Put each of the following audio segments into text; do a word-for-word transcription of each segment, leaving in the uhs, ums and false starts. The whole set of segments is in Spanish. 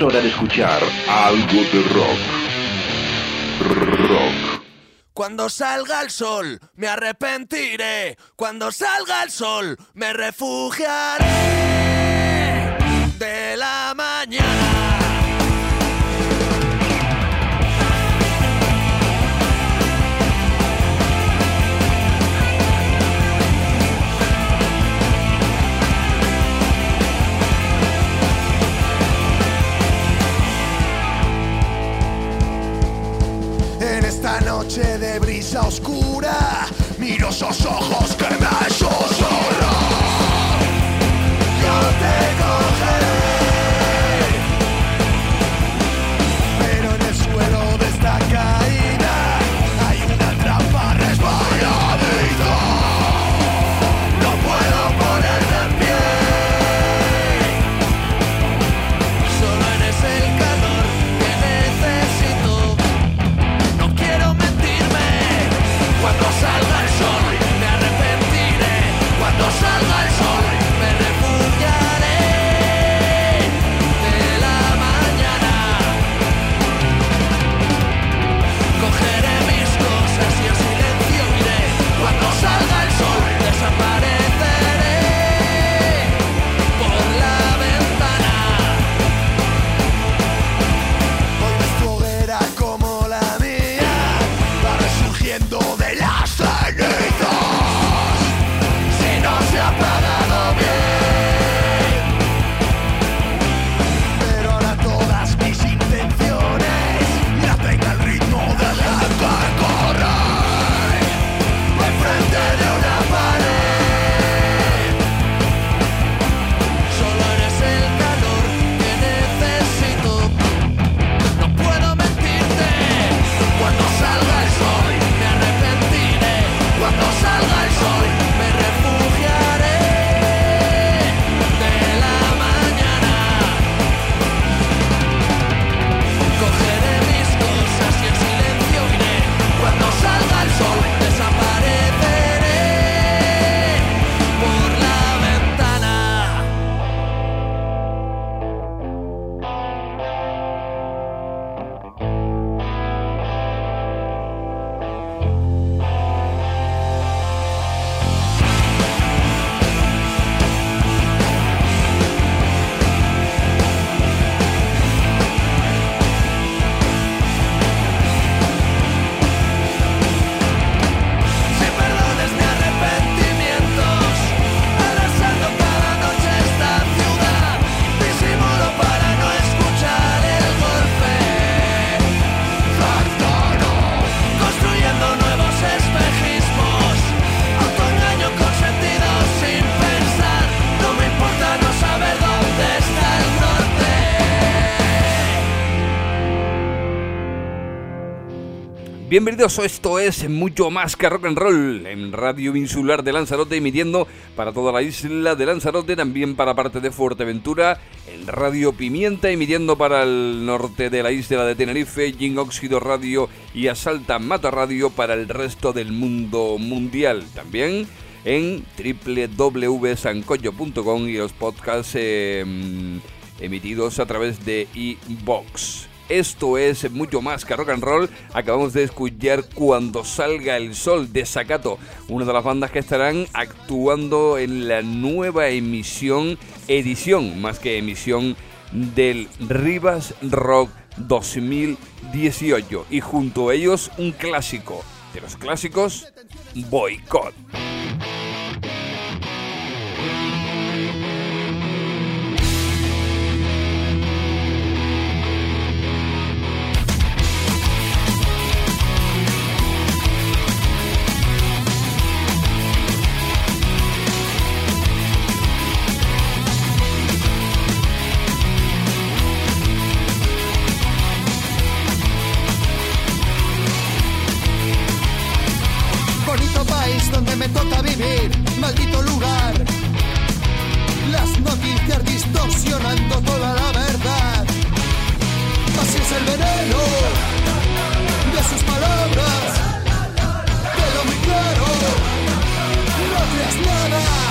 hora de escuchar algo de rock. Rock. Cuando salga el sol, me arrepentiré. Cuando salga el sol, me refugiaré de la mañana. En esta noche de brisa oscura, miro esos ojos que me susurran. Yo te cogeré, pero en el suelo de esta caída hay una trampa resbaladita. No puedo ponerme en pie, solo eres el calor que necesito. Cuando salga el sol, me arrepentiré. Cuando salga el sol, me refugiaré de la mañana. Cogeré mis cosas y en silencio iré. Cuando salga el sol, desapareceré por la ventana. Hoy ves tu hoguera como la mía, va resurgiendo de las cenizas. Si no se ha apagado bien, pero ahora todas mis intenciones laten al ritmo de gente que corre enfrente de una pared. Solo eres el calor que necesito. No puedo mentirte. Cuando salga el sol, me arrepentiré. Cuando salga el sol, me refugiaré de la mañana. Cogeré mis cosas y en silencio iré. Cuando salga el sol, desapareceré por la ventana. Si perdones mis arrepentimientos, arrasando cada noche esta ciudad, disimulo para no escuchar el golpe. Cercano, Construyendo nuevos espejismos, autoengaño con sentido sin pensar. No me importa no saber dónde está el norte. Bienvenidos, esto es mucho más que rock and roll en Radio Insular de Lanzarote, emitiendo para toda la isla de Lanzarote, también para parte de Fuerteventura, en Radio Pimienta, emitiendo para el norte de la isla de Tenerife, Gin Óxido Radio y Asalta Mata Radio para el resto del mundo mundial. También en doble u doble u doble u punto sancoyo punto com y los podcasts eh, emitidos a través de iVoox. Esto es mucho más que rock and roll. Acabamos de escuchar Cuando salga el sol de Sakato, una de las bandas que estarán actuando en la nueva emisión, edición más que emisión, del Rivas Rock dos mil dieciocho. Y junto a ellos un clásico de los clásicos, Boycott. bonito país donde me toca vivir, maldito lugar. Las noticias distorsionando toda la verdad. Así es el veneno de sus palabras. Quedó muy claro, no creas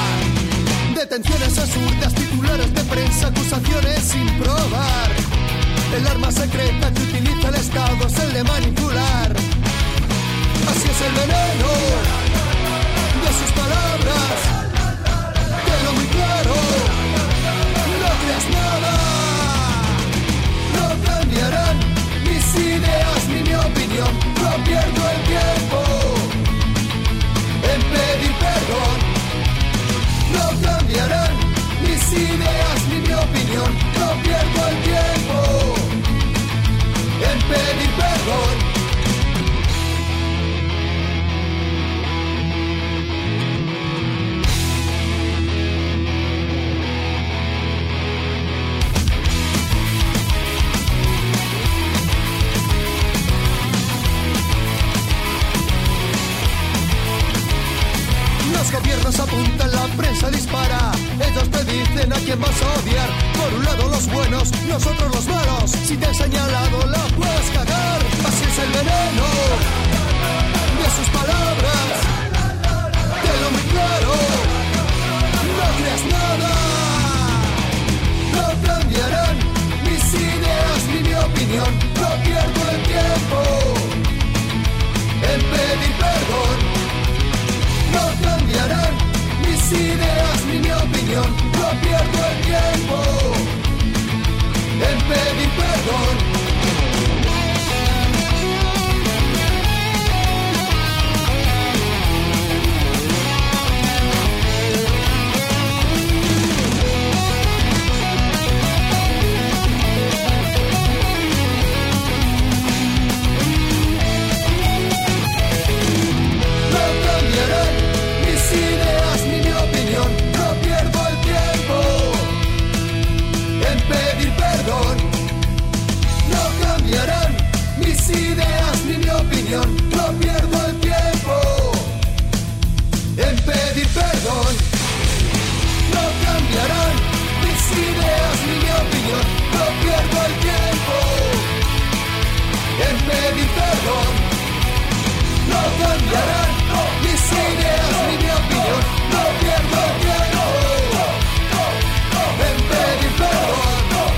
nada. Detenciones absurdas, titulares de prensa, acusaciones sin probar. El arma secreta que utiliza el Estado es el de manipular. Así es el veneno de sus palabras. Tenlo muy claro, no creas nada. No cambiarán mis ideas ni mi opinión. No pierdo el tiempo en pedir perdón. No cambiarán mis ideas ni mi opinión. No pierdo el tiempo en pedir perdón. Los gobiernos apuntan, la prensa dispara. Ellos te dicen a quién vas a odiar. Por un lado los buenos, nosotros los malos. Si te han señalado la puedes cagar. Así es el veneno de sus palabras. Tenlo muy claro, no creas nada. No cambiarán mis ideas ni mi opinión. No pierdo el tiempo en pedir perdón. No cambiarán mis ideas ni mi opinión. No pierdo el tiempo en pedir perdón. Ideas ni mi opinión, no pierdo el tiempo en pedir perdón. No cambiarán mis ideas ni mi opinión, no pierdo el tiempo en pedir perdón. No cambiarán mis ideas ni mi opinión, no pierdo el tiempo en pedir perdón.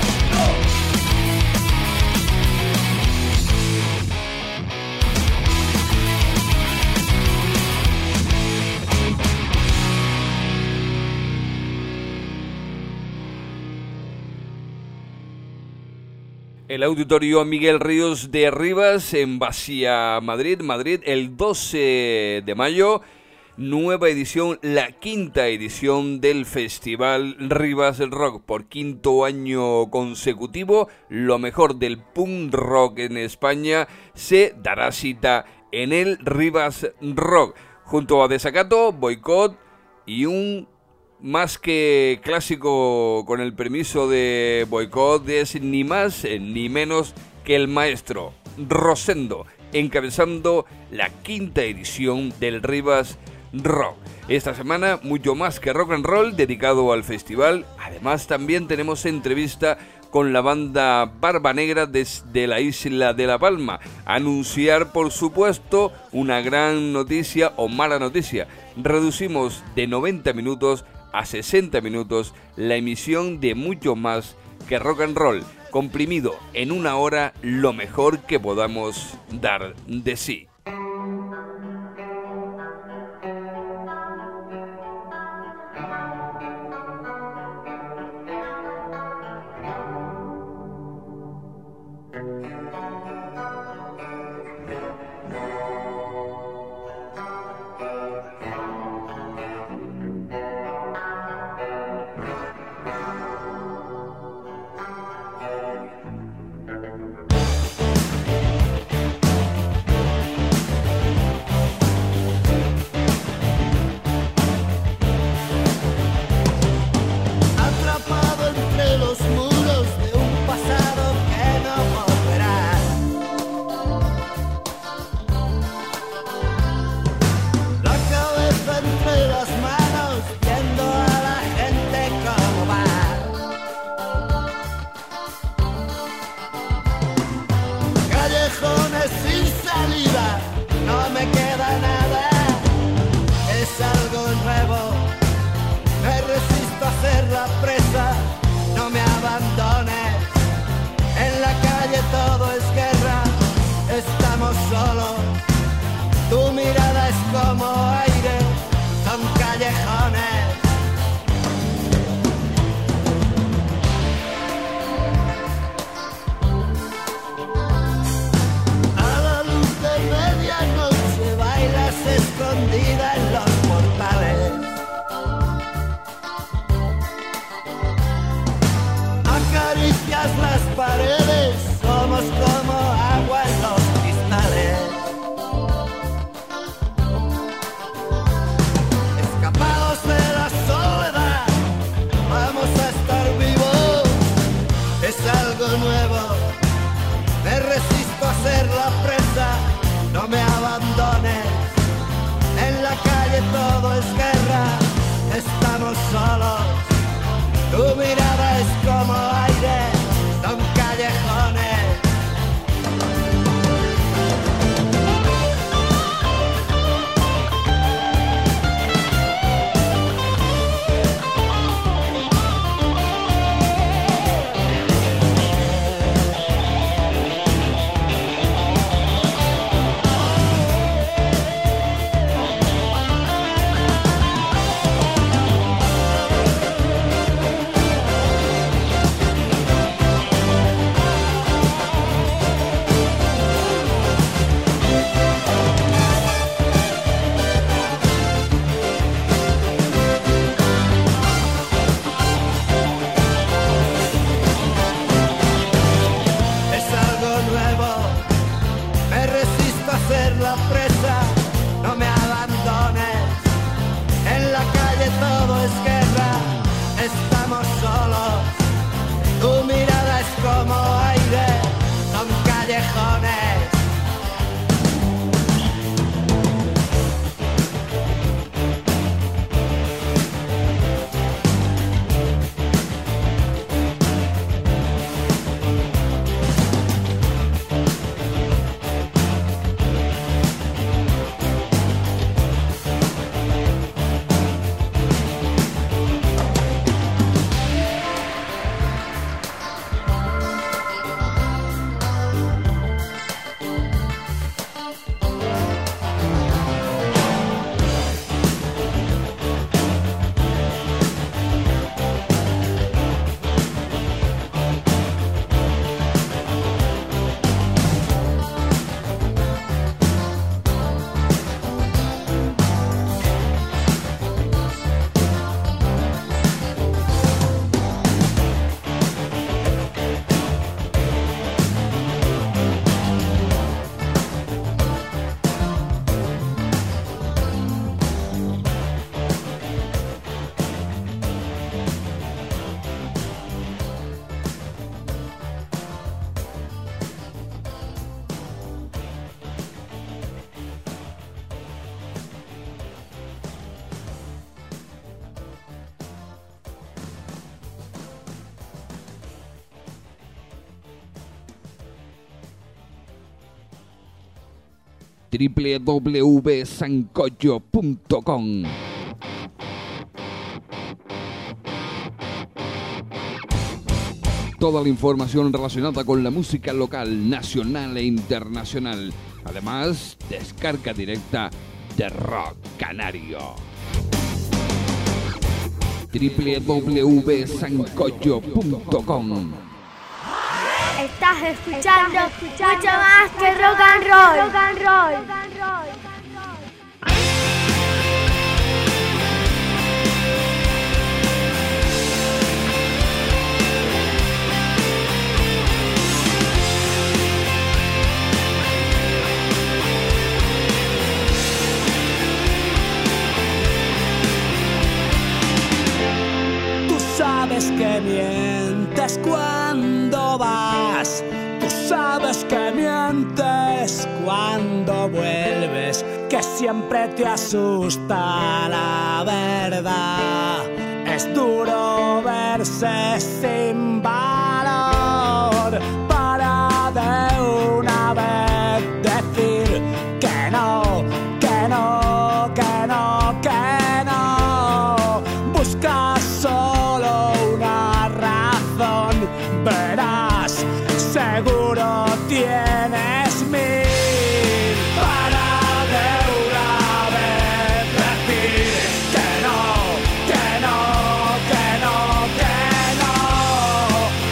El Auditorio Miguel Ríos de Rivas en Basia, Madrid, Madrid, el doce de mayo, nueva edición, la quinta edición del Festival Rivas Rock. Por quinto año consecutivo, lo mejor del punk rock en España se dará cita en el Rivas Rock, junto a Desacato, Boicot y un más que clásico, con el permiso de Boicot, es ni más ni menos que el maestro Rosendo, encabezando la quinta edición del Rivas Rock. Esta semana mucho más que rock and roll dedicado al festival. Además también tenemos entrevista con la banda Barba Negra desde la isla de La Palma. Anunciar, por supuesto, una gran noticia o mala noticia. Reducimos de noventa minutos a sesenta minutos la emisión de mucho más que rock and roll, comprimido en una hora lo mejor que podamos dar de sí. escondida en los portales. Acaricias las paredes, somos como agua en los cristales. Escapados de la soledad, vamos a estar vivos. Es algo nuevo, me resisto a ser la presa. No me abandones, en la calle todo es guerra. Estamos solos, tu mirada es como aire, son callejones. w w w punto sancocho punto com. Toda la información relacionada con la música local, nacional e internacional. Además, descarga directa de Rock Canario. w w w punto sancocho punto com. Estás escuchando, mucho más que rock and roll. Rock and roll. Tú sabes que mientes cuando vas, tú sabes que mientes cuando vuelves, que siempre te asusta la verdad. Es duro verse sin valor para de una vez decir que no, que no, que no, que no. Buscas solo una razón, verás, seguro tienes mil para de una vez decir que no, que no, que no, que no.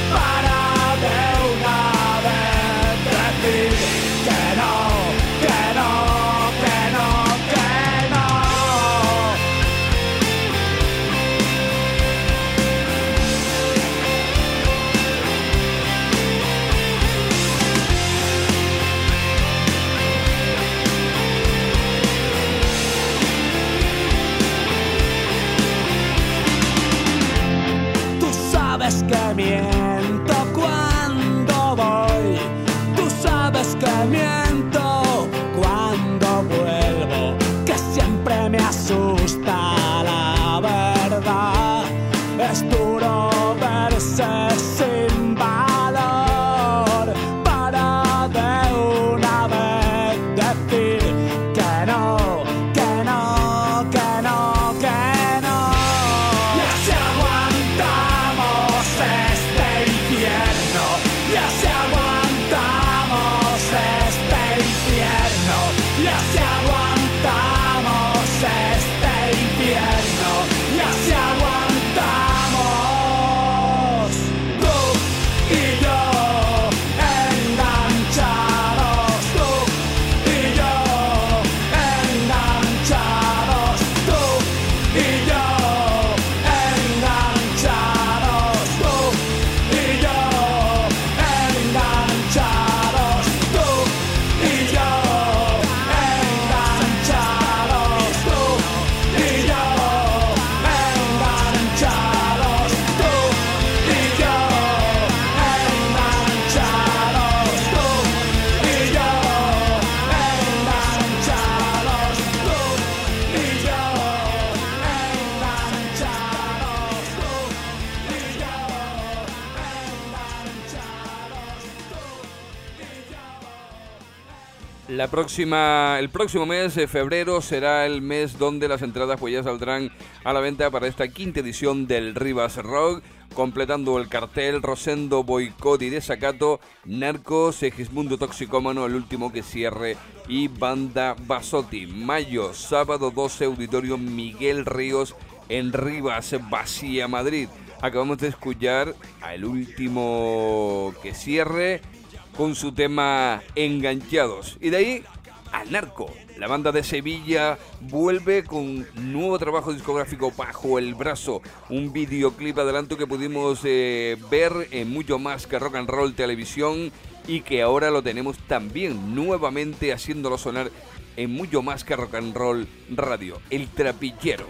La próxima, el próximo mes de febrero será el mes donde las entradas pues ya saldrán a la venta para esta quinta edición del Rivas Rock, completando el cartel Rosendo, Boicot y Desacato, Narcos, Segismundo Toxicómano, El Último que Cierre y Banda Basotti. Mayo, sábado doce, Auditorio Miguel Ríos en Rivas, Vacía, Madrid. Acabamos de escuchar a El Último que Cierre con su tema Enganchados. Y de ahí a Narco. La banda de Sevilla vuelve con nuevo trabajo discográfico bajo el brazo. Un videoclip adelanto que pudimos eh, ver en Mucho Más que Rock and Roll Televisión y que ahora lo tenemos también nuevamente haciéndolo sonar en Mucho Más que Rock and Roll Radio. El Trapillero.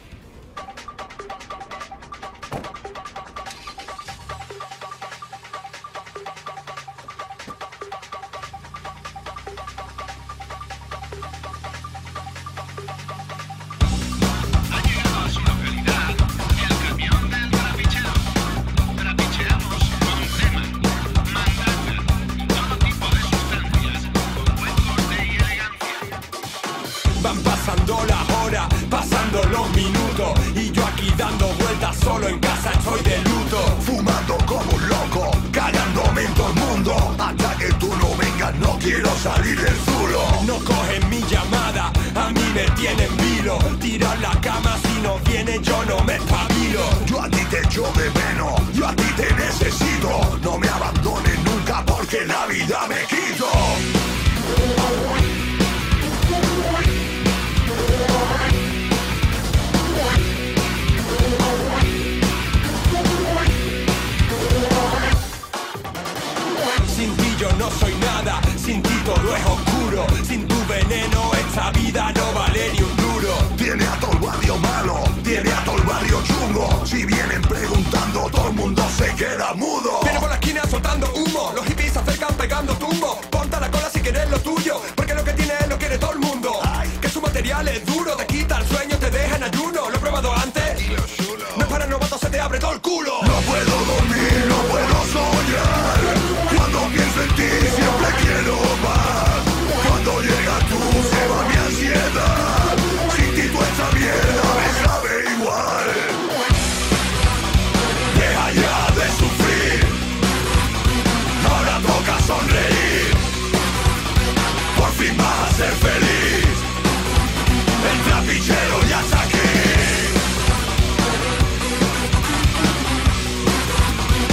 Salir del zulo. No cogen mi llamada, a mí me tienen vilo. Tirar la cama, si no viene yo no me espabilo. Yo a ti te echo de menos, yo a ti te necesito. No me abandones nunca porque la vida me quito. Sin ti yo no soy nada, sin ti todo es oscuro. Sin tu veneno esta vida no vale ni un duro. Tiene a todo el barrio malo, tiene a todo el barrio chungo. Si vienen preguntando todo el mundo se queda mudo. Viene por la esquina soltando humo, los hippies se acercan pegando tumbo. Ponta la cola si quieres lo tuyo, porque lo que tienes lo quiere todo el mundo. Ay, que su material es duro, te quita el sueño, te deja en ayuno. Lo he probado antes, no es para novatos, se te abre todo el culo. No puedo dormir, no puedo soñar. Cuando pienso en ti siempre quiero más. Cuando llega tú se va mi ansiedad. Sin ti tú esta mierda me sabe igual. Deja ya de sufrir, ahora toca sonreír. Por fin vas a ser feliz. El trapillero ya está aquí.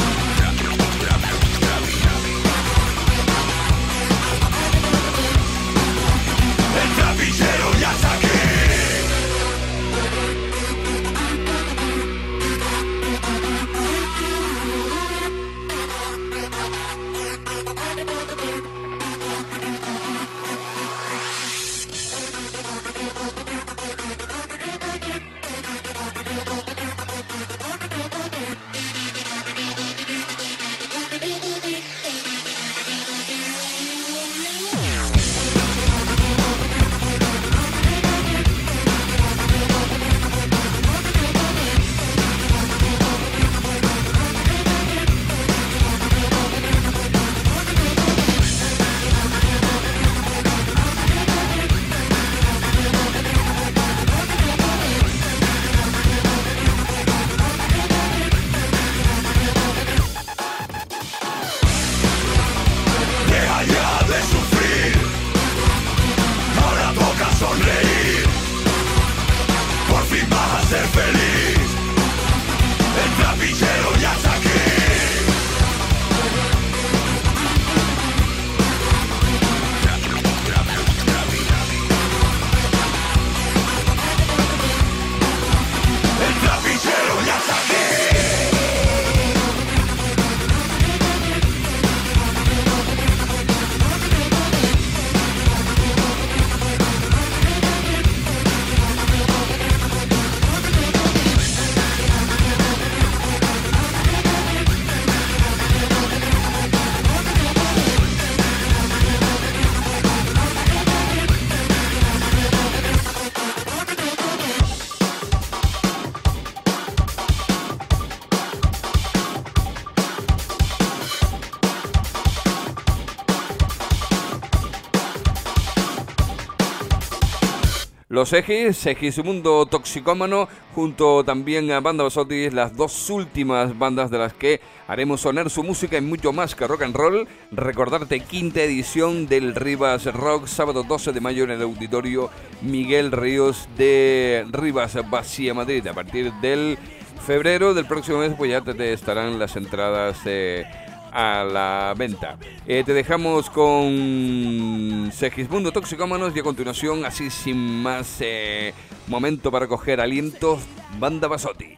Los Ejes, Segismundo Toxicómano, junto también a Banda Basotti, las dos últimas bandas de las que haremos sonar su música y mucho más que rock and roll. Recordarte, quinta edición del Rivas Rock, sábado doce de mayo en el Auditorio Miguel Ríos de Rivas, Vacía, Madrid. A partir del febrero del próximo mes, pues ya te, te estarán las entradas eh, a la venta. Eh, te dejamos con Segismundo Toxicómanos y a continuación, así sin más eh, momento para coger alientos, Banda Basotti.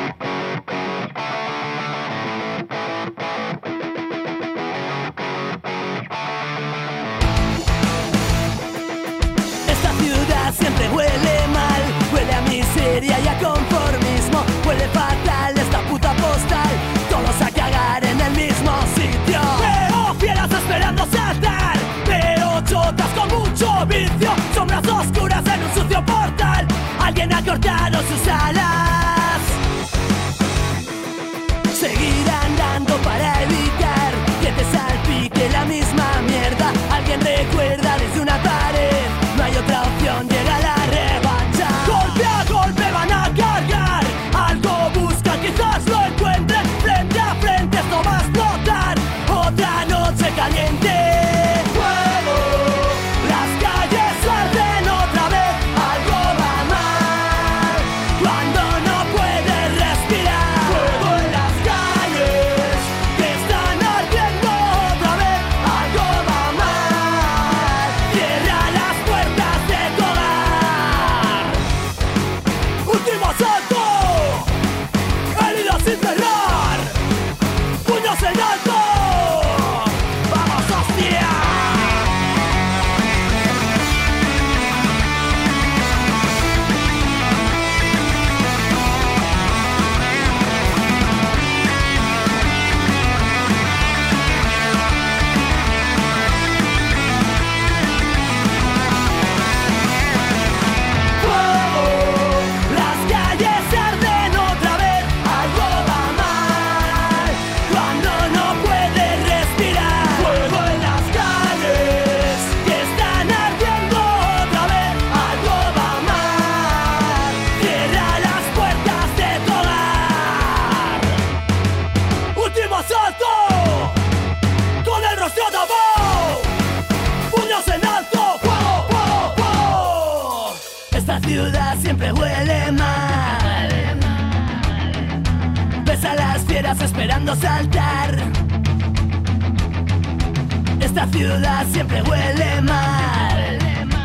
Esta ciudad siempre huele mal, huele a miseria y a conformismo, huele fatal esta puta postal, todos a cagar en el mismo sitio. Veo fieras esperando saltar, veo chotas con mucho vicio, sombras oscuras en un sucio portal, alguien ha cortado sus alas. Seguir andando para evitar que te salpique la misma mierda, alguien recuerda desde una pared, no hay otra opción, llega la revancha. Golpe a golpe van a cargar, algo buscan, quizás lo encuentren, frente a frente esto va a explotar, otra noche caliente. Fuego, las calles arden otra vez, algo va mal, cuando no puedes respirar. Fuego en las calles, que están ardiendo otra vez, algo va mal, cierra las puertas de tu hogar. Último asalto, heridas sin cerrar, puños en alto, vamos hostia. Fuego, las calles arden otra vez, algo va mal, cuando no puedes respirar. Fuego en las calles, que están ardiendo otra vez, algo va mal, cierra las puertas de tu hogar. Último asalto, con el rostro tapado, puños en alto, fuego, fuego, fuego. Esta ciudad siempre huele mal, ves a las fieras esperando saltar. Esta ciudad siempre huele mal,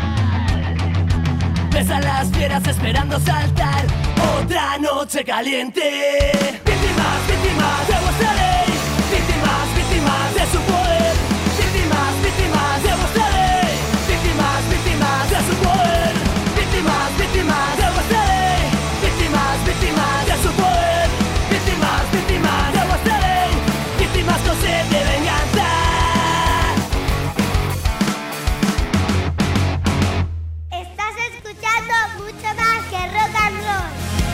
ves a las fieras esperando saltar, otra noche caliente. Víctimas, víctimas de vuestra ley, víctimas, víctimas de su poder, víctimas, víctimas de vuestra ley, víctimas, víctimas de su poder, víctimas, víctimas de vuestra ley, víctimas, víctimas de su poder, víctimas, víctimas de vuestra ley, víctimas con sed de venganza. Estás escuchando mucho más que rock and roll.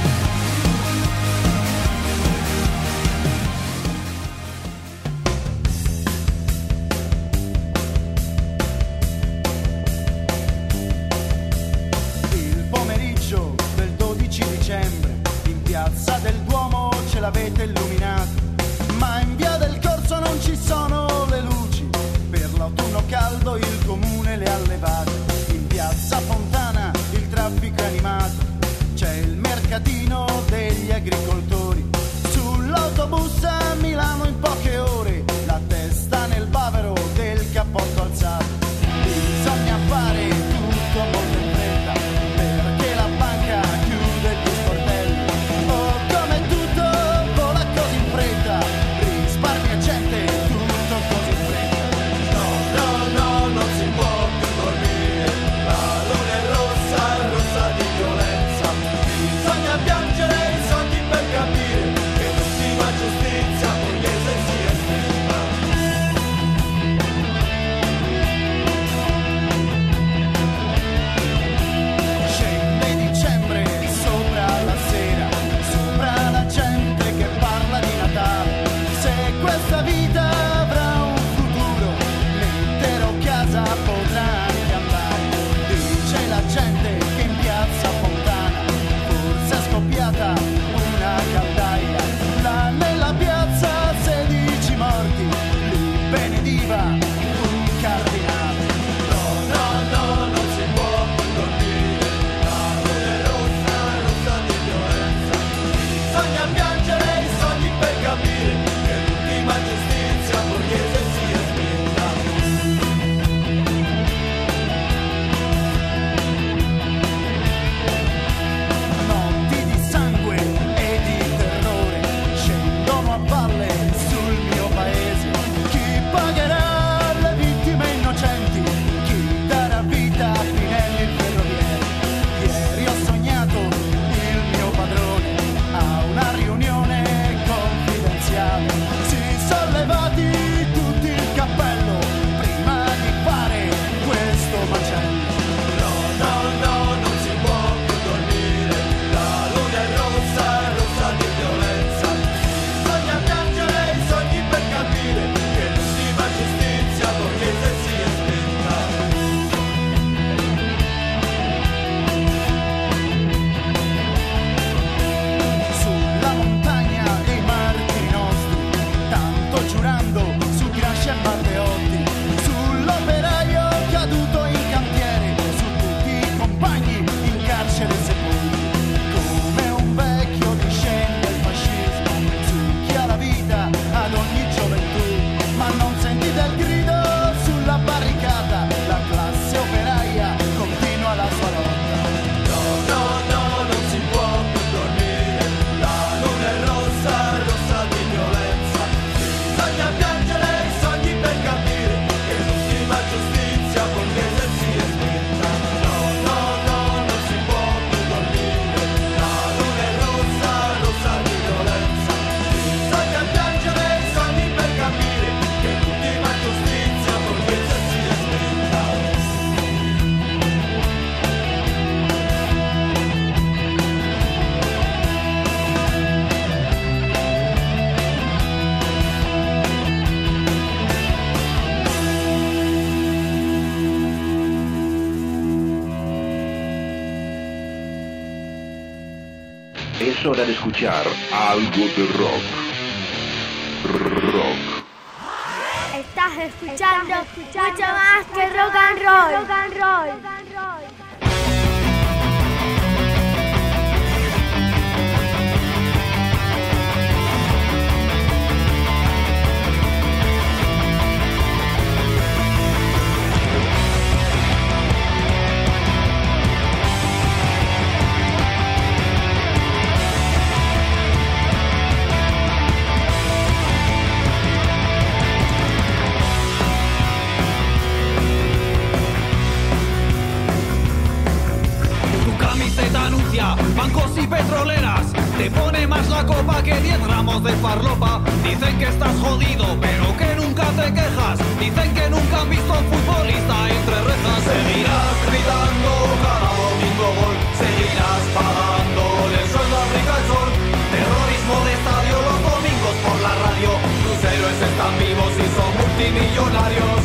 Il pomeriggio del dodici dicembre in piazza del Duomo ce l'avete illuminato, ma in via del Corso non ci sono le luci, per l'autunno caldo il comune le ha levate. In piazza Fontana il traffico è animato, c'è il mercatino degli agricoltori, sull'autobus a Milano in poche ore, la testa nel bavero del cappotto alzato. Bisogna fare tutto molto in fretta, perché la banca chiude gli sportelli. Oh, come tutto vola così in fretta, risparmia gente, tutto così in fretta. No, no, no, non si può più dormire, la luna è rossa, rossa di violetto. Es hora de escuchar algo de rock. Rock. Estás escuchando, mucho más que rock and roll. Rock and roll. Rock and roll. Bancos y petroleras, te pone más la copa que diez gramos de farlopa. Dicen que estás jodido, pero que nunca te quejas. Dicen que nunca han visto a un futbolista entre rejas. Seguirás gritando cada domingo gol, seguirás pagándole el sueldo a Ricachón. Terrorismo de estadio los domingos por la radio. Tus héroes están vivos y son multimillonarios.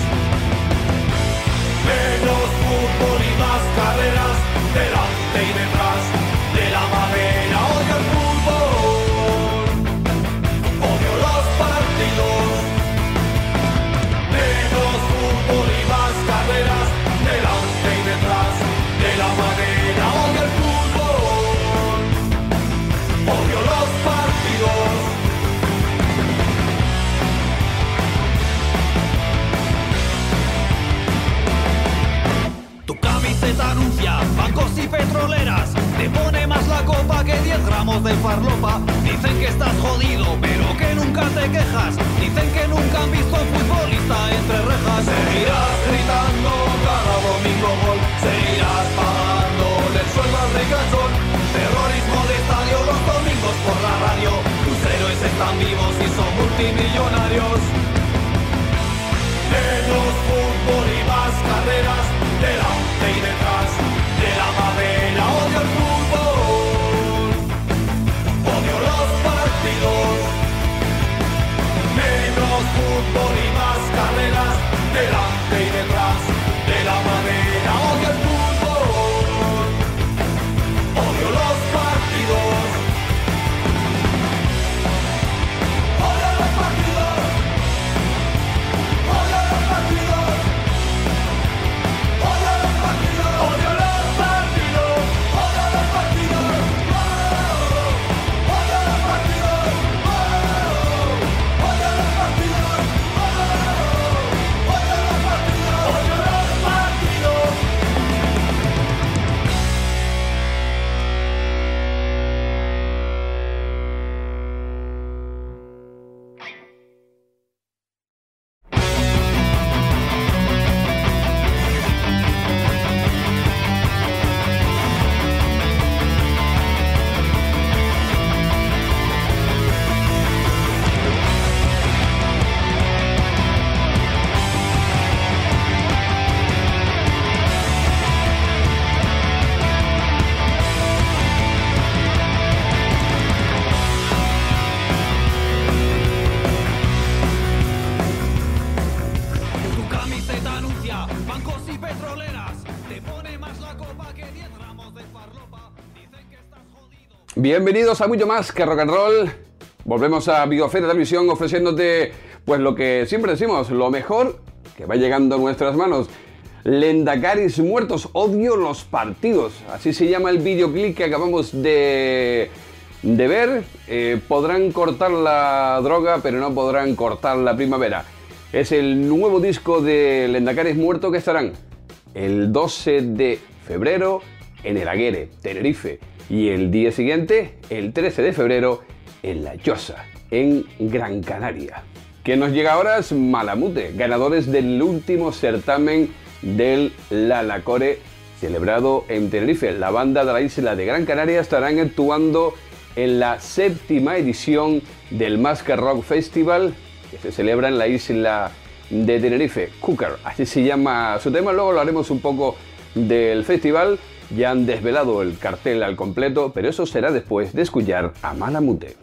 Menos fútbol y más carreras, delante y detrás de la madera. Odio el fútbol, odio los partidos. Menos fútbol y más carreras, delante y detrás de la madera. Odio el fútbol, odio los partidos. Tu camiseta anuncia bancos y petroleras, te pone más la copa que diez gramos de farlopa. Dicen que estás jodido, pero que nunca te quejas. Dicen que nunca han visto a un futbolista entre rejas. Seguirás gritando cada domingo gol, seguirás pagándole el sueldo al Ricachón. Terrorismo de estadio los domingos por la radio. Tus héroes están vivos y son multimillonarios. Menos fútbol y más carreras, delante y detrás de la madera. Odio el fútbol, odio los partidos. Menos fútbol y más carreras, delante y detrás de la madera. Odio el fútbol, odio los partidos. Odio los partidos, odio los partidos. Odio los partidos, odio los partidos, odio los partidos, odio los partidos, odio los partidos, odio los partidos, odio los partidos. Tu camiseta anuncia bancos y petroleras, te pone más la copa que diez gramos de farlopa. Dicen que estás jodido. Bienvenidos a mucho más que rock and roll. Volvemos a Videofeta Televisión ofreciéndote, pues lo que siempre decimos, lo mejor que va llegando a nuestras manos. Lendakaris muertos, odio los partidos. Así se llama el videoclip que acabamos de, de ver. Eh, podrán cortar la droga, pero no podrán cortar la primavera. Es el nuevo disco de Lendakaris muerto que estarán el doce de febrero en el Aguere, Tenerife. Y el día siguiente, el trece de febrero, en La Llosa, en Gran Canaria. Que nos llega ahora es Malamute, ganadores del último certamen del Lalacore celebrado en Tenerife. La banda de la isla de Gran Canaria estarán actuando en la séptima edición del Masker Rock Festival que se celebra en la isla de Tenerife. Cooker, así se llama su tema. Luego hablaremos un poco del festival. Ya han desvelado el cartel al completo, pero eso será después de escuchar a Malamute.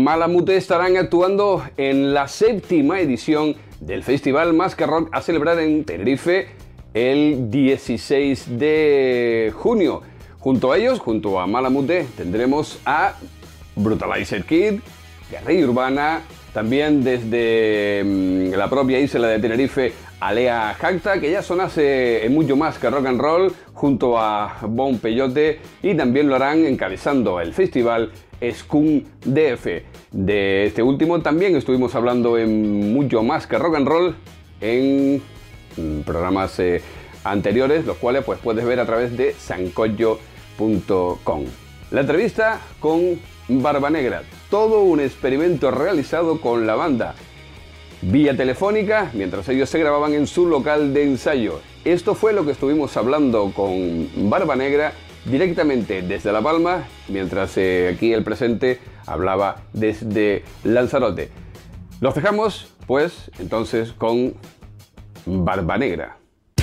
Malamute estarán actuando en la séptima edición del Festival Más Que Rock a celebrar en Tenerife el dieciséis de junio. Junto a ellos, junto a Malamute, tendremos a Brutalizer Kid, Guerrilla Urbana, también desde mmm, la propia isla de Tenerife, Alea Jacta, que ya sonase en Mucho Más Que Rock and Roll, junto a Bon Peyote, y también lo harán encabezando el festival Skun D F. De este último también estuvimos hablando en Mucho Más Que Rock and Roll en programas eh, anteriores, los cuales pues puedes ver a través de sancocho punto com. La entrevista con Barba Negra, todo un experimento realizado con la banda vía telefónica mientras ellos se grababan en su local de ensayo. Esto fue lo que estuvimos hablando con Barba Negra directamente desde La Palma, mientras eh, aquí el presente hablaba desde Lanzarote. Los dejamos pues entonces con Barba Negra.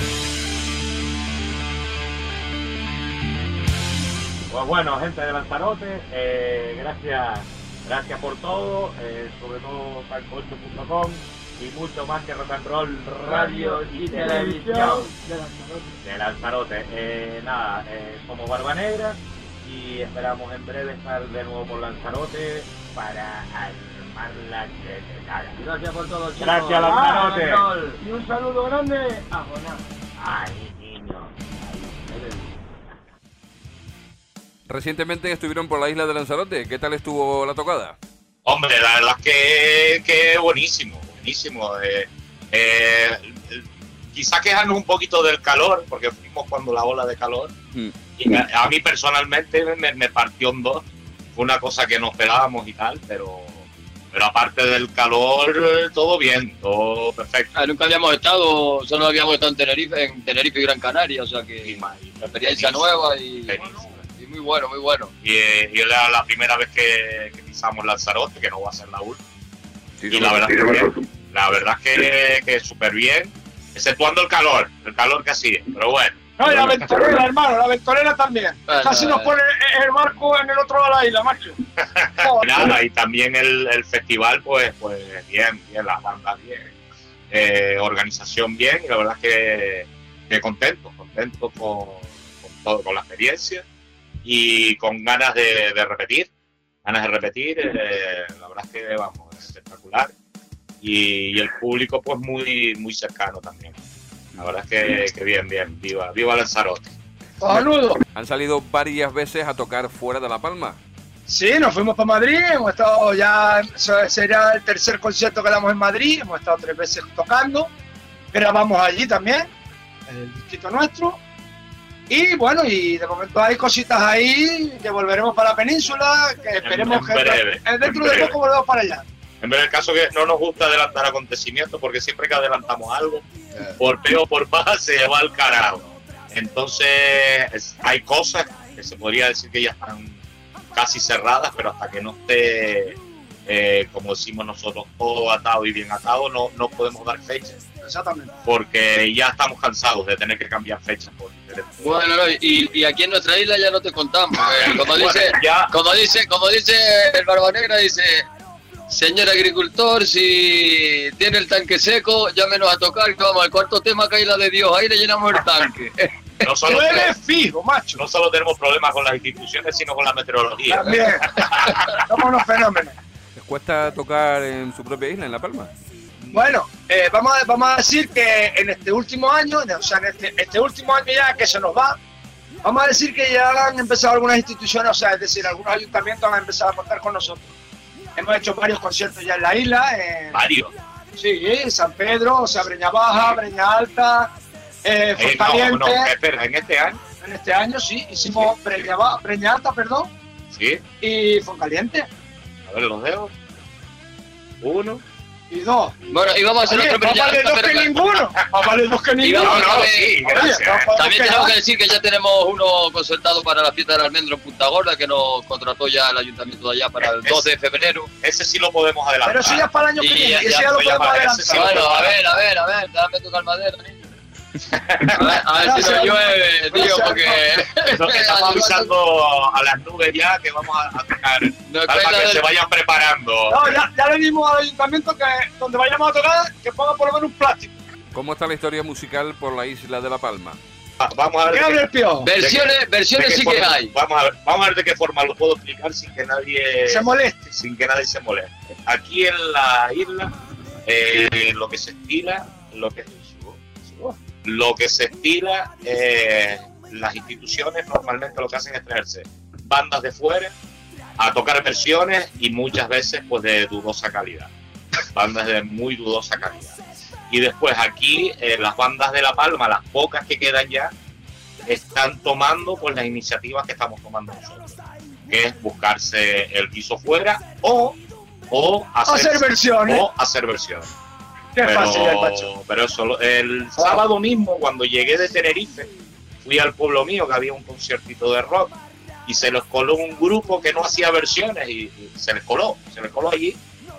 Pues bueno, gente de Lanzarote, eh, gracias, gracias por todo, eh, sobre todo sancocho punto com y Mucho Más Que Rock and Roll, radio y televisión de Lanzarote. Eh, nada, eh, somos Barba Negra y esperamos en breve estar de nuevo por Lanzarote para armar la que te caga. Gracias por todo, chicos. Gracias, Lanzarote. Y un saludo grande a Jonás. Ay, niño. Recientemente estuvieron por la isla de Lanzarote. ¿Qué tal estuvo la tocada? Hombre, la verdad es que, que buenísimo, buenísimo. Eh, eh, quizá quejarnos un poquito del calor, porque fuimos cuando la ola de calor. Mm. Y a, a mí personalmente me, me partió en dos. Fue una cosa que no esperábamos y tal, pero, pero aparte del calor, todo bien, todo perfecto. Ah, nunca habíamos estado, solo habíamos estado en Tenerife, en Tenerife y Gran Canaria, o sea que y, una experiencia nueva y... Muy bueno, muy bueno. Y, y es la, la primera vez que, que pisamos Lanzarote, que no va a ser la última. Sí, y la verdad, sí, es que, la verdad es que, que súper bien, exceptuando el calor, el calor que hacía, pero bueno. No, y la ventonera, hermano, la ventonera también. Bueno, Casi nos pone el barco en el otro lado de la isla, macho. Nada, y también el, el festival, pues, pues bien, bien, las bandas bien, eh, organización bien, y la verdad es que, que contento, contento con, con todo, con la experiencia. Y con ganas de, de repetir, ganas de repetir, eh, la verdad es que vamos, es espectacular. Y, y el público pues muy muy cercano también. La verdad es que, que bien, bien, viva, viva Lanzarote. ¡Saludos! ¿Han salido varias veces a tocar fuera de La Palma? Sí, nos fuimos para Madrid, hemos estado ya, será el tercer concierto que damos en Madrid, hemos estado tres veces tocando, grabamos allí también, en el distrito nuestro. Y bueno, y de momento hay cositas ahí que volveremos para la península, que esperemos en, en breve, que dentro en de poco volvemos para allá. En vez del caso que no nos gusta adelantar acontecimientos, porque siempre que adelantamos algo, por P o por P A se va al carajo. Entonces es, hay cosas que se podría decir que ya están casi cerradas, pero hasta que no esté, eh, como decimos nosotros, todo atado y bien atado, no, no podemos dar fechas. Exactamente. Porque ya estamos cansados de tener que cambiar fechas por diferentes. Bueno, no, y, y aquí en nuestra isla ya no te contamos. Eh, como, bueno, dice, ya. como dice, como dice el Barba Negra, dice, señor agricultor, si tiene el tanque seco, llámenos a tocar, que vamos al cuarto tema, que hay la de Dios, ahí le llenamos el tanque. No solo, Tú eres fijo, macho. No solo tenemos problemas con las instituciones, sino con la meteorología. También. Somos unos fenómenos. ¿Les cuesta tocar en su propia isla, en La Palma? Bueno, eh, vamos, a, vamos a decir que en este último año, o sea, en este, este último año ya que se nos va, vamos a decir que ya han empezado algunas instituciones, o sea, es decir, algunos ayuntamientos han empezado a contar con nosotros. Hemos hecho varios conciertos ya en la isla. En, ¿Varios? Sí, San Pedro, o sea, Breña Baja, Breña Alta, eh, eh, Fontaliente. no, no, espera, en este año. En este año sí, hicimos Breña, Baja, Breña Alta, perdón. Sí. Y Fontaliente. A ver los dedos. Uno. Y dos. Bueno, y vamos a hacer Oye, otro más vale dos que ninguno. Más vale dos que ninguno. vamos a ver, sí, gracias. Oye, no, También que tenemos no. que decir que ya tenemos uno concertado para la fiesta del almendro en Punta Gorda, que nos contrató ya el ayuntamiento de allá para el Es- dos de febrero. Ese sí lo podemos adelantar. Pero eso ya es para el año que Y viene, ya- ese ya, ya lo pues ya podemos para ese adelantar. sí. Bueno, a ver, a ver, a ver, déjame tocar madera, niño. A ver, a ver si no llueve, tío, porque... Eso que estamos avisando a las nubes ya que vamos a, a tocar. No, para que del... se vayan preparando. No, ya, ya le dimos al ayuntamiento que donde vayamos a tocar, que ponga por lo menos un plástico. ¿Cómo está la historia musical por la isla de La Palma? Ah, vamos a ver. ¿Qué habla el piojo? Versiones, de, versiones de sí forma, que hay. Vamos a, ver, vamos a ver de qué forma lo puedo explicar sin que nadie se moleste. Sin que nadie se moleste. Aquí en la isla, eh, lo que se estila, lo que lo que se estila, eh, las instituciones normalmente lo que hacen es traerse bandas de fuera a tocar versiones y muchas veces pues de dudosa calidad, bandas de muy dudosa calidad. Y después aquí eh, las bandas de La Palma, las pocas que quedan ya, están tomando pues las iniciativas que estamos tomando nosotros, que es buscarse el guiso fuera o, o hacer, hacer versiones. O hacer versiones. Qué pero, fácil el macho. Pero eso, el sábado mismo, cuando llegué de Tenerife, fui al pueblo mío que había un conciertito de rock y se les coló un grupo que no hacía versiones y, y se les coló, se les coló allí.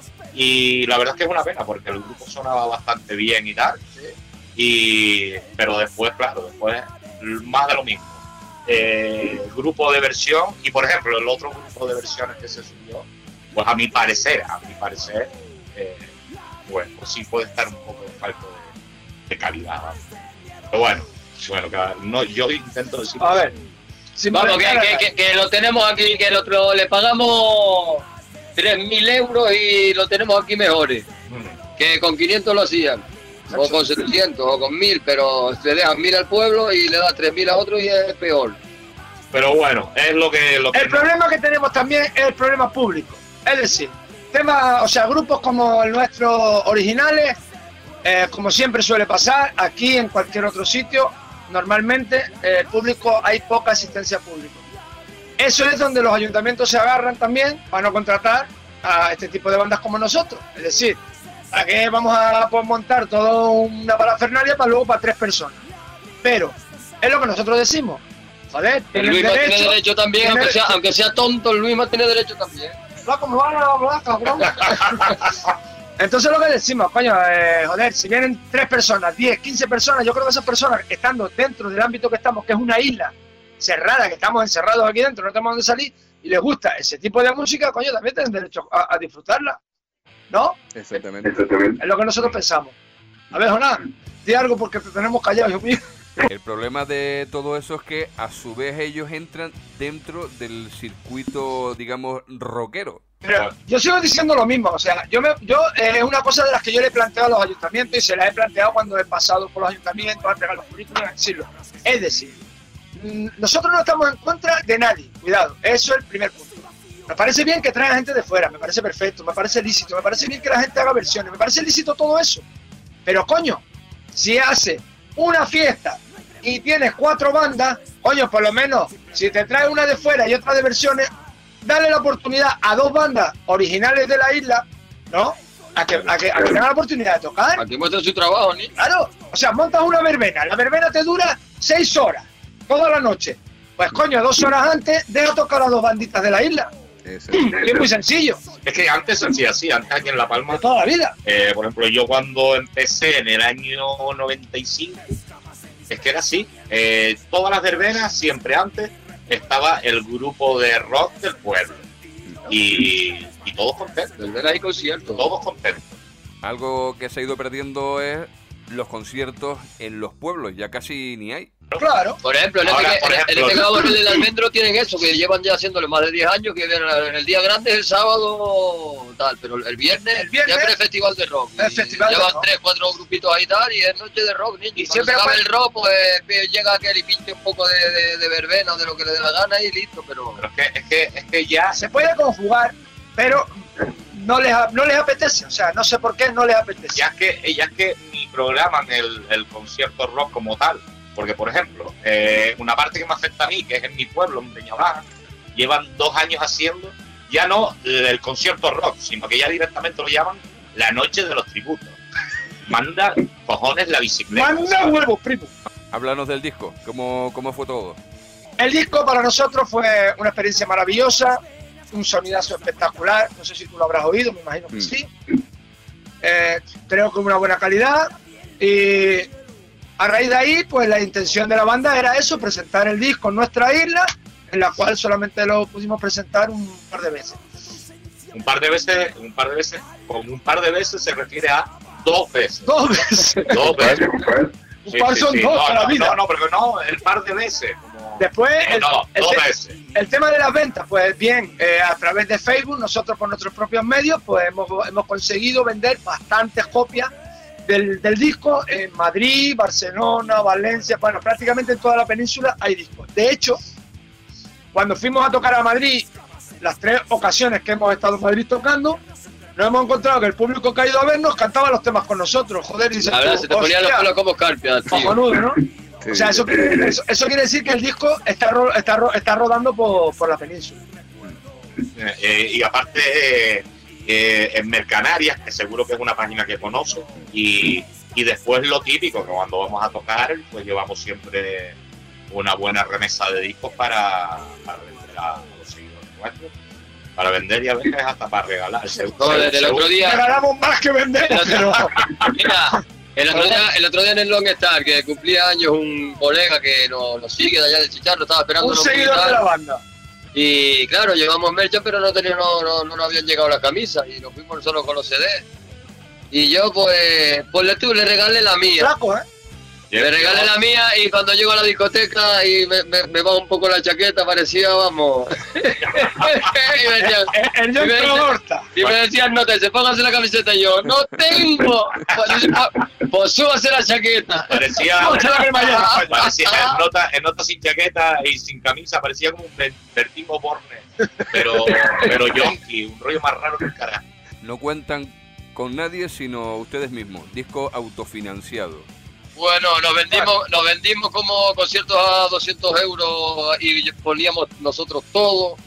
Y la verdad es que es una pena porque el grupo sonaba bastante bien y tal, ¿sí? Y, pero después, claro, después más de lo mismo. Eh, grupo de versión y, por ejemplo, el otro grupo de versiones que se subió, pues a mi parecer, a mi parecer, eh, bueno, pues sí puede estar un poco de falta de, de calidad, ¿vale? Pero bueno, bueno, que, no, yo intento decir... A ver, si vamos, que, que, que, que lo tenemos aquí, que el otro le pagamos tres mil euros y lo tenemos aquí mejores, mm. que con quinientos lo hacían, o con setecientos, o con mil, pero le dejan mil al pueblo y le da tres mil a otro y es peor. Pero bueno, es lo que... Lo que el problema que tenemos también es el problema público, es decir... Temas, o sea, grupos como el nuestro originales, eh, como siempre suele pasar, aquí en cualquier otro sitio, normalmente eh, el público, hay poca asistencia pública. Eso es donde los ayuntamientos se agarran también para no contratar a este tipo de bandas como nosotros. Es decir, ¿para qué vamos a pues, montar toda una parafernalia para luego para tres personas? Pero es lo que nosotros decimos. Joder, el Luisma derecho, tiene derecho también, tiene aunque, sea, aunque sea tonto, el Luisma tiene derecho también. ¿Cómo van a hablar, cabrón? Entonces lo que decimos, coño, eh, joder, si vienen tres personas, diez, quince personas, yo creo que esas personas estando dentro del ámbito que estamos, que es una isla cerrada, que estamos encerrados aquí dentro, no tenemos dónde salir, y les gusta ese tipo de música, coño, también tienen derecho a, a disfrutarla, ¿no? Exactamente. Es lo que nosotros pensamos. A ver, Jonás, di algo porque te tenemos callados, Dios mío. El problema de todo eso es que a su vez ellos entran dentro del circuito, digamos, rockero. Pero yo sigo diciendo lo mismo, o sea, yo me, yo es eh, una cosa de las que yo le he planteado a los ayuntamientos y se las he planteado cuando he pasado por los ayuntamientos a entregar los currículos, a decirlo. Es decir, nosotros no estamos en contra de nadie, cuidado, eso es el primer punto. Me parece bien que traigan gente de fuera, me parece perfecto, me parece lícito, me parece bien que la gente haga versiones, me parece lícito todo eso. Pero coño, si hace una fiesta y tienes cuatro bandas, coño, por lo menos, si te trae una de fuera y otra de versiones, dale la oportunidad a dos bandas originales de la isla, ¿no? A que, a que, a que tengan la oportunidad de tocar. A que muestren su trabajo, ¿no? Claro, o sea, montas una verbena, la verbena te dura seis horas, toda la noche. Pues coño, dos horas antes, deja tocar a dos banditas de la isla. Es, es muy sencillo. Es que antes se hacía así, antes aquí en La Palma. De toda la vida. Eh, por ejemplo, yo cuando empecé en el año noventa y cinco, es que era así. Eh, todas las verbenas, siempre antes, estaba el grupo de rock del pueblo. Y, y todos contentos. Verbenas y conciertos. Todos contentos. Algo que se ha ido perdiendo es los conciertos en los pueblos, ya casi ni hay. Claro. Por ejemplo, en Ahora, este, por ejemplo, en este caso del almendro tienen eso, que llevan ya haciéndole más de diez años, que en el día grande es el sábado tal, pero el viernes, el viernes siempre es festival de rock. El festival llevan de rock. tres, cuatro grupitos ahí tal, y es noche de rock, niño. Y Cuando siempre se acaba fue... el rock, pues llega aquel y pinche un poco de, de, de verbena o de lo que le dé la gana y listo, pero... Pero es que, es que, es que ya... Se puede conjugar, pero no les, no les apetece, o sea, no sé por qué no les apetece. Ya es que, ya es que ni programan el, el concierto rock como tal. Porque, por ejemplo, eh, una parte que me afecta a mí, que es en mi pueblo, en Peñabaja, llevan dos años haciendo ya no el concierto rock, sino que ya directamente lo llaman la noche de los tributos. Manda cojones la bicicleta. Manda huevos, primo. Háblanos del disco, ¿cómo, cómo fue todo? El disco para nosotros fue una experiencia maravillosa, un sonidazo espectacular, no sé si tú lo habrás oído, me imagino que mm. sí. Eh, creo que una buena calidad y... a raíz de ahí, pues la intención de la banda era eso, presentar el disco en nuestra isla, en la cual solamente lo pudimos presentar un par de veces. Un par de veces, un par de veces, con un par de veces se refiere a dos veces. Dos veces. Dos veces. Un par son dos no, para la no, vida. No, no, pero no, el par de veces. Como... Después, no, el, no, el, dos te veces. el tema de las ventas, pues bien, eh, a través de Facebook, nosotros con nuestros propios medios, pues hemos, hemos conseguido vender bastantes copias del, del disco en Madrid, Barcelona, Valencia, bueno, prácticamente en toda la península hay discos. De hecho, cuando fuimos a tocar a Madrid, las tres ocasiones que hemos estado en Madrid tocando, nos hemos encontrado que el público que ha ido a vernos cantaba los temas con nosotros, joder, y la verdad, se te ponían los pelos como escarpias, tío. Cojonudo, ¿no? Sí, o sea, eso quiere, eso, eso quiere decir que el disco está, ro, está, ro, está rodando por, por la península. Eh, y aparte, eh, eh, en Mercanarias, que seguro que es una página que conozco, y, y después lo típico, que cuando vamos a tocar, pues llevamos siempre una buena remesa de discos para, para vender a los seguidores nuestros. Para vender y a veces hasta para regalar. No, desde el otro día regalamos más que vender. Pero... Mira, el otro día, el otro día en el Long Star, que cumplía años un colega que nos, nos sigue de allá de Chicharro, estaba esperando un seguidor de la banda. Y claro, llevamos mercha, pero no tenía, no, no, no nos habían llegado las camisas y nos fuimos solo con los C D. Y yo pues, pues le, le regalé la mía. Flaco, ¿eh? Le regalé la mía y cuando llego a la discoteca y me, me, me bajo un poco la chaqueta, parecía, vamos. y me decían, el, el, el y, me decían, y me decían, no te, se póngase la camiseta. Y yo, no tengo. Pues, pues súbase la chaqueta. Parecía, parecía en, nota, en nota sin chaqueta y sin camisa, parecía como un Bertimo Borne, pero, pero yonki, un rollo más raro que el carajo. No cuentan con nadie sino ustedes mismos, disco autofinanciado. Bueno, nos vendimos, nos vendimos como conciertos a doscientos euros y poníamos nosotros todo.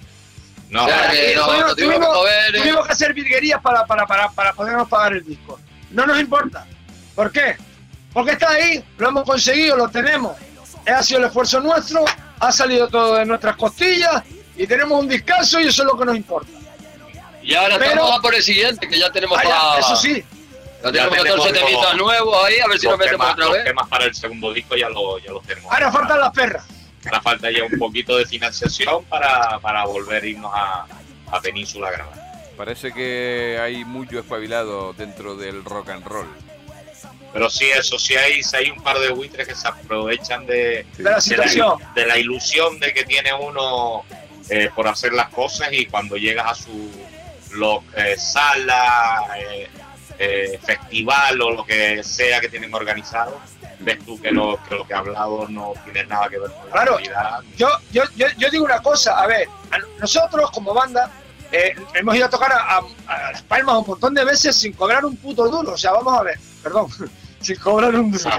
No, o sea, que, no, bueno, no tuvimos, que mover, tuvimos que hacer virguerías para, para, para, para podernos pagar el disco. No nos importa. ¿Por qué? Porque está ahí, lo hemos conseguido, lo tenemos. Ha sido el esfuerzo nuestro, ha salido todo de nuestras costillas y tenemos un discazo y eso es lo que nos importa. Y ahora Pero, estamos a por el siguiente, que ya tenemos para... para... Eso sí. Ya tenemos catorce temitas nuevos ahí, a ver si nos metemos temas, otra los vez. Los temas para el segundo disco ya, lo, ya los tenemos. Ahora faltan las perras. Ahora falta ya un poquito de financiación para, para volver a irnos a, a Península a grabar. Parece que hay mucho espabilado dentro del rock and roll. Pero sí, eso sí hay, sí hay un par de buitres que se aprovechan de, de, la, situación. de, la, de la ilusión de que tiene uno eh, por hacer las cosas y cuando llegas a su lo, eh, sala... Eh, Eh, festival o lo que sea que tienen organizado, ves tú que lo que, lo que he hablado no tiene nada que ver con la claro, realidad. Yo, yo, yo, yo digo una cosa, a ver, a nosotros como banda eh, hemos ido a tocar a, a, a Las Palmas un montón de veces sin cobrar un puto duro, o sea, vamos a ver, perdón, sin cobrar un duro.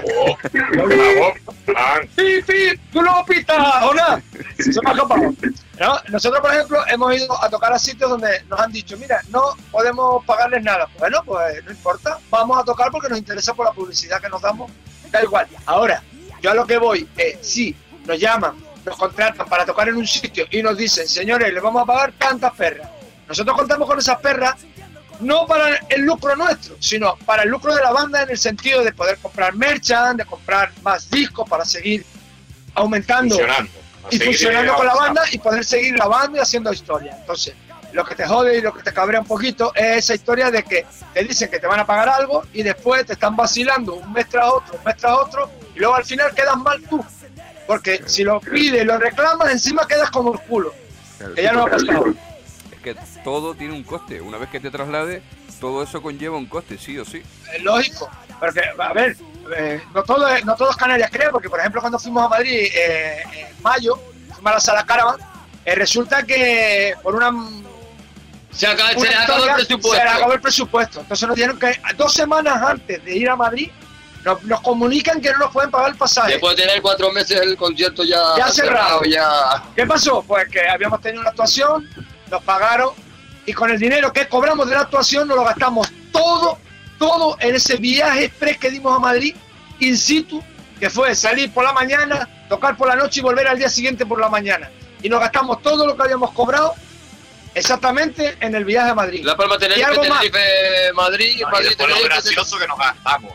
¡Pi, pi! ¡Tú no pitas! ¿O no? Se me ha escapado. ¿No? Nosotros, por ejemplo, hemos ido a tocar a sitios donde nos han dicho, mira, no podemos pagarles nada. Bueno, pues no importa, vamos a tocar porque nos interesa por la publicidad que nos damos, da igual. Ahora, yo a lo que voy es, si nos llaman, nos contratan para tocar en un sitio y nos dicen, señores, les vamos a pagar tantas perras. Nosotros contamos con esas perras no para el lucro nuestro, sino para el lucro de la banda en el sentido de poder comprar merchan, de comprar más discos para seguir aumentando. Funcionando. Y funcionando con la banda y poder seguir grabando y haciendo historia. Entonces, lo que te jode y lo que te cabrea un poquito es esa historia de que te dicen que te van a pagar algo y después te están vacilando un mes tras otro, un mes tras otro, y luego al final quedas mal tú. Porque si lo pides y lo reclamas, encima quedas como el culo. Que ya no ha pasado. Es que todo tiene un coste. Una vez que te traslades, todo eso conlleva un coste, sí o sí. Es lógico. Porque, a ver, eh, no todo es, no todo es Canarias, creo, porque por ejemplo cuando fuimos a Madrid eh, en mayo, fuimos a la Sala Caravan, eh, resulta que por una... Se, acaba, una se le acabó el presupuesto. Se le acabó el presupuesto. Entonces nos dijeron que dos semanas antes de ir a Madrid, nos, nos comunican que no nos pueden pagar el pasaje. Después de tener cuatro meses el concierto ya, ya cerrado. Ya... ¿Qué pasó? Pues que habíamos tenido una actuación, nos pagaron, y con el dinero que cobramos de la actuación nos lo gastamos todo, todo en ese viaje express que dimos a Madrid, in situ, que fue salir por la mañana, tocar por la noche y volver al día siguiente por la mañana. Y nos gastamos todo lo que habíamos cobrado exactamente en el viaje a Madrid. La Palma Tenerife, Tenerife, Madrid, no, Madrid, y después Tenerife, lo gracioso que nos gastamos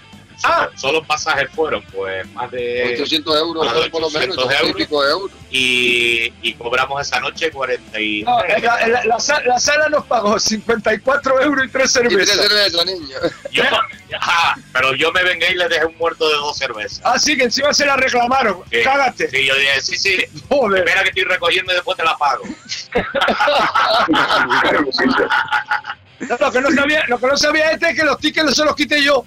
Ah. Solo pasajes fueron pues más de ochocientos euros, más de por lo menos, ochocientos euros, y pico euros. Y, y cobramos esa noche cuarenta y No, la, la, la, sala, la sala nos pagó cincuenta y cuatro euros y tres cervezas. Y tres cervezas, niño. Yo, ah, pero yo me vengué y le dejé un muerto de dos cervezas. Ah, sí, que encima se la reclamaron. Sí, Cágate. Sí, yo dije, sí, sí. Joder. Espera que estoy recogiendo y después te la pago. No, lo que no sabía, lo que no sabía este es que los tickets se los quité yo.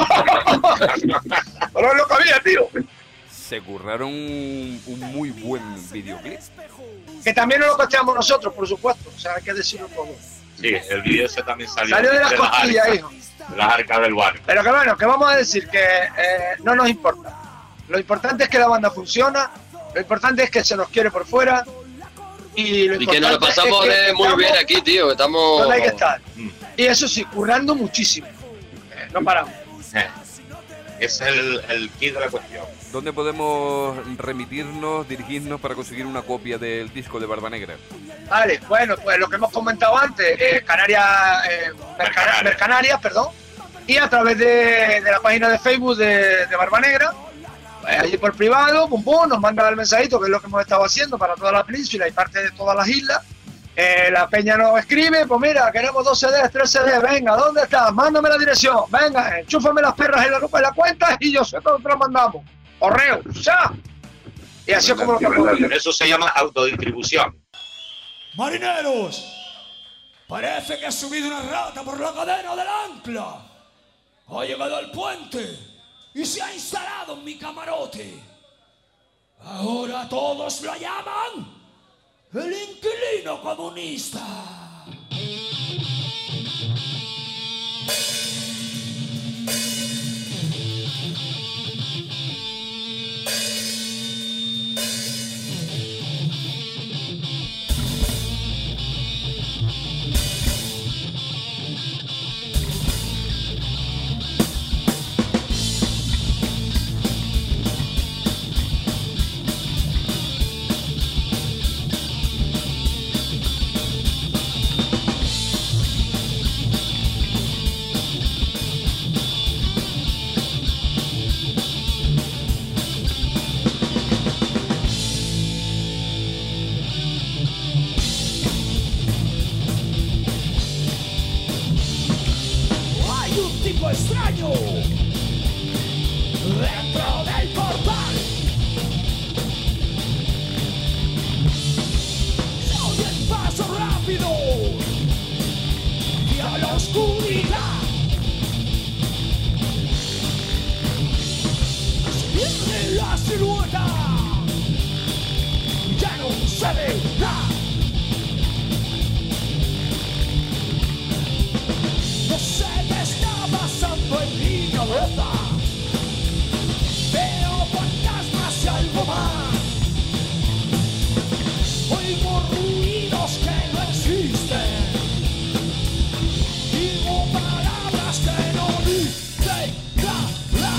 Pero es lo que había, tío. Se curraron un, un muy buen videoclip. Que también nos lo costeamos nosotros, por supuesto. O sea, hay que decirlo todo. Sí, el vídeo ese también salió. Salió de las costillas, arcas, hijo. De las arcas del bar. Pero que bueno, que vamos a decir que eh, no nos importa. Lo importante es que la banda funciona. Lo importante es que se nos quiere por fuera. Y, lo y que nos lo pasamos es que de muy estamos bien aquí, tío. Estamos. donde hay que estar. Mm. Y eso sí, currando muchísimo. Eh, no paramos. Eh, Es el, el kit de la cuestión. ¿Dónde podemos remitirnos, dirigirnos para conseguir una copia del disco de Barba Negra? Vale, bueno, pues lo que hemos comentado antes, eh, Canarias, eh, Mercana- Mercanarias, perdón, y a través de, de la página de Facebook de, de Barba Negra, pues allí por privado, pum pum, nos manda el mensajito, que es lo que hemos estado haciendo para toda la península y parte de todas las islas. Eh, la peña nos escribe, pues mira, queremos dos C Ds, tres C Ds, venga, ¿dónde estás? Mándame la dirección, venga, enchúfame las perras en la ropa de la cuenta y yo sé que te lo mandamos. Correo, ya. Y así es como lo que Eso se llama autodistribución. Marineros, parece que ha subido una rata por la cadena del ancla. Ha llegado al puente y se ha instalado en mi camarote. Ahora todos lo llaman el inquilino comunista. Hay un tipo extraño dentro del portal. Se oye el paso rápido y a la oscuridad. Se pierde la silueta, ya no se ve nada. No sé qué está pasando en mi cabeza. Veo fantasmas y algo más. Oigo ruidos que no existen. Digo palabras que no dicen nada.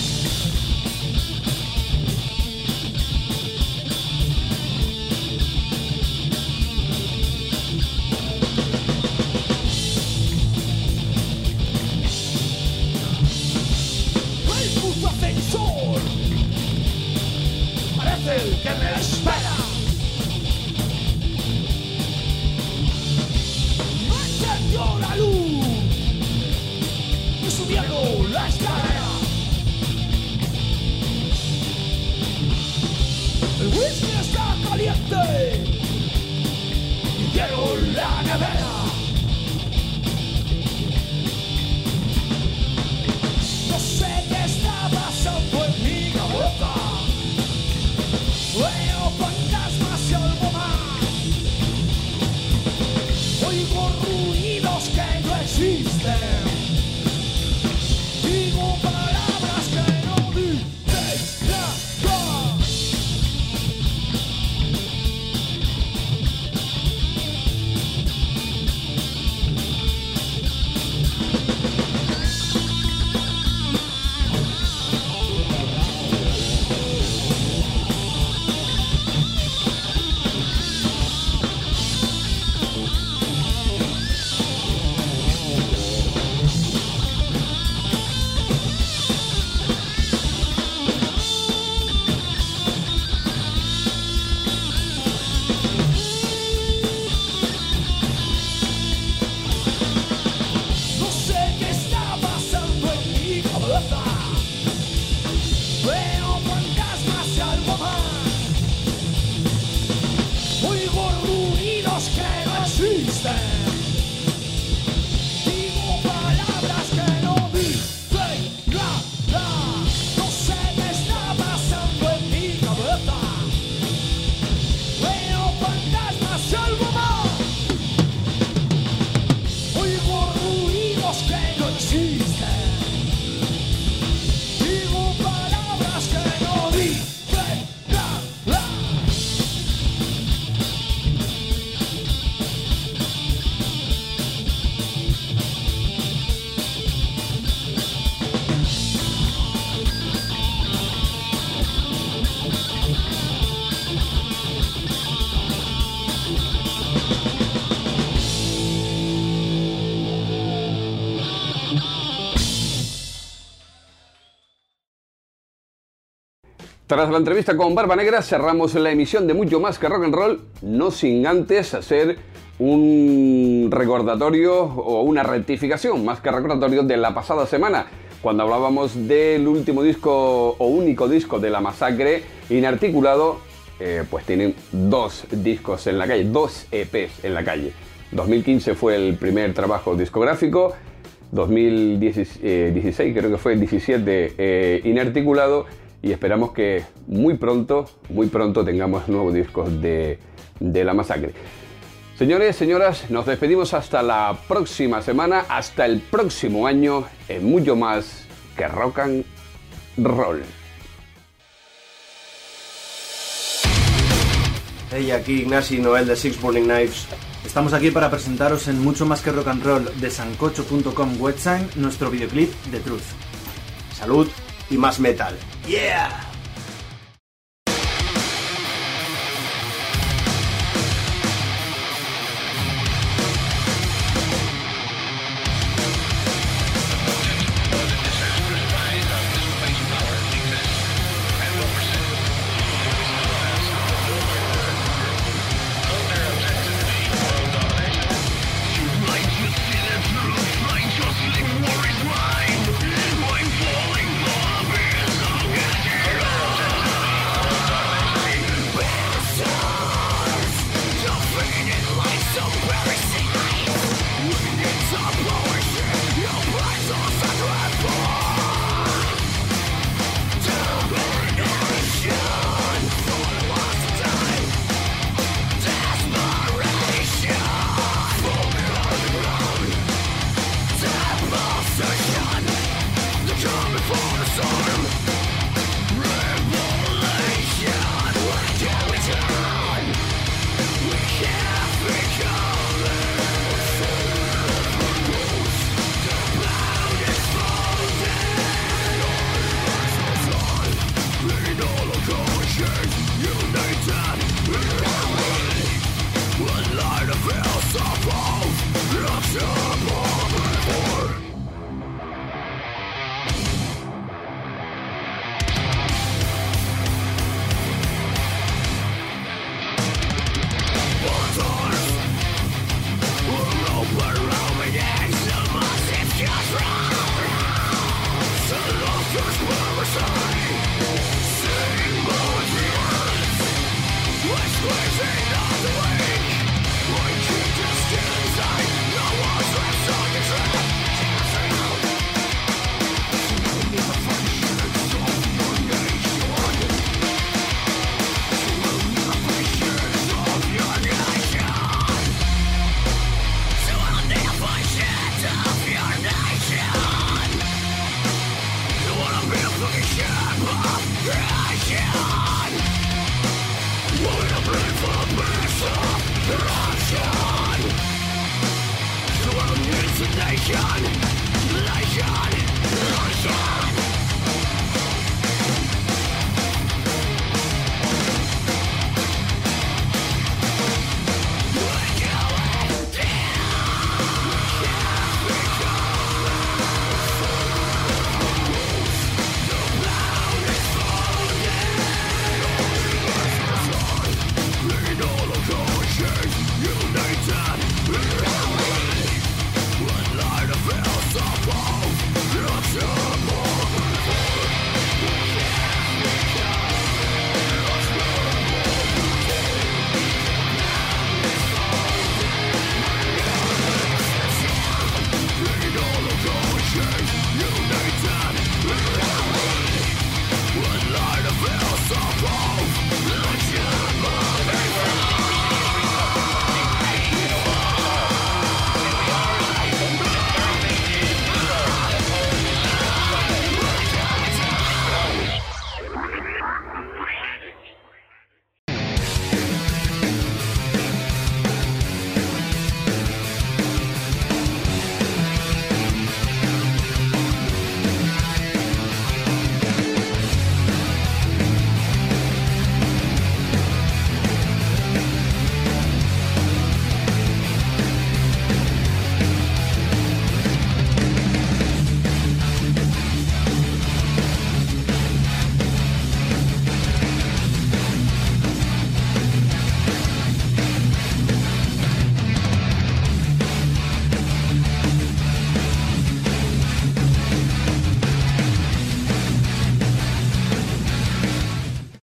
El puto ascensor parece el que me espera. No encendió la luz y subieron la escalera. El whisky está caliente y quiero la nevera. No sé qué está pasando en mi cabeza. Veo fantasmas y algo más. Oigo ruidos que no existen. Digo palabras que no dicen nada. Digo palabras que no dicen nada. No sé qué está pasando en mi cabeza. Veo fantasmas y algo más. Oigo ruidos que no existen. Digo palabras que no dicen nada. Tras la entrevista con Barba Negra cerramos la emisión de Mucho Más que Rock and Roll, no sin antes hacer un recordatorio o una rectificación, más que recordatorio, de la pasada semana, cuando hablábamos del último disco o único disco de La Masacre, Inarticulado. Eh, pues tienen dos discos en la calle, dos E Pes en la calle. dos mil quince fue el primer trabajo discográfico, dos mil dieciséis creo que fue, diecisiete eh, Inarticulado, y esperamos que muy pronto, muy pronto tengamos nuevos discos de, de La Masacre. Señores, señoras, nos despedimos hasta la próxima semana, hasta el próximo año, en Mucho Más que Rock and Roll. Hey, aquí Ignasi Noel de Six Burning Knives. Estamos aquí para presentaros en Mucho Más que Rock and Roll de sancocho punto com website nuestro videoclip de Truth. Salud y más metal. Yeah.